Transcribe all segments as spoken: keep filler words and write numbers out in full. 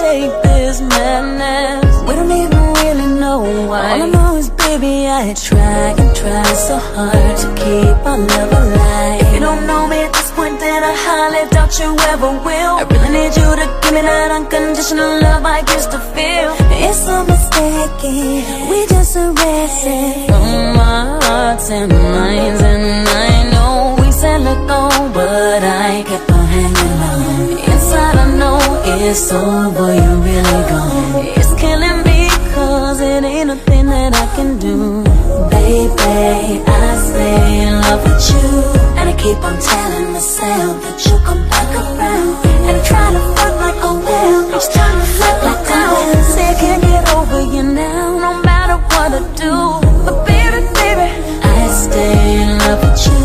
escape this madness. We don't even really know why. All I know is, baby, I try and try so hard to keep our love alive. If you don't know me at this point, then I highly doubt you ever will. I really need you to give me that unconditional love I used to feel. It's so mistaken, we just arrested from our hearts and minds. And I know we said let go, but I kept on hanging on. Inside I know it's over, you're really gone. It's killing me cause it ain't a thing that I can do. Baby, I stay in love with you, and I keep on telling myself that you'll come back around. And I try to fuck like a whale, each time I flip like down. Say I can't get over you now, no matter what I do. But baby, baby, I stay in love with you.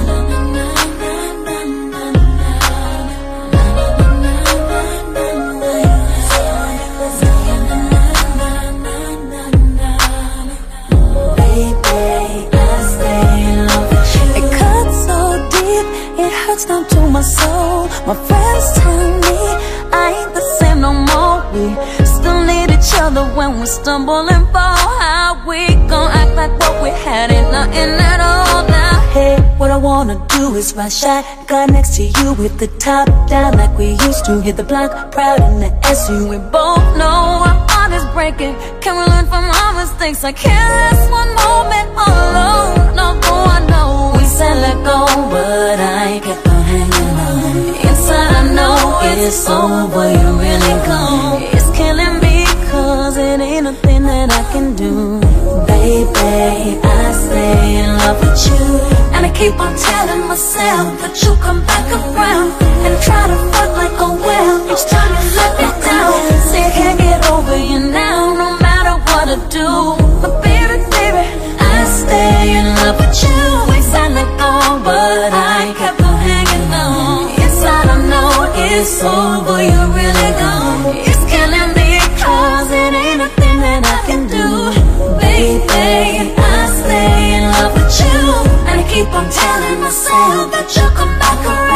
Down to my soul. My friends tell me I ain't the same no more. We still need each other when we stumble and fall. How we gon' act like what we had ain't nothing at all now? Hey, what I wanna do is ride shotgun next to you with the top down like we used to. Hit the block proud in the S U. We both know our heart is breaking. Can we learn from our mistakes? I can't last one moment alone. No, I know we said let go, but I kept on hanging on. Inside I know it's over, you're really gone. It's killing me cause it ain't a thing that I can do. Baby, I stay in love with you, and I keep on telling myself that you'll come back around. And try to fuck like a whale each time you let me down. Say I can't get over you now, no matter what I do. But baby, baby, I stay in love with you. We said let go, but I kept on hanging on. Inside I know it's over, you're really gone. It's killing me cause it ain't nothing that I can do. Baby, I stay in love with you, and I keep on telling myself that you'll come back around.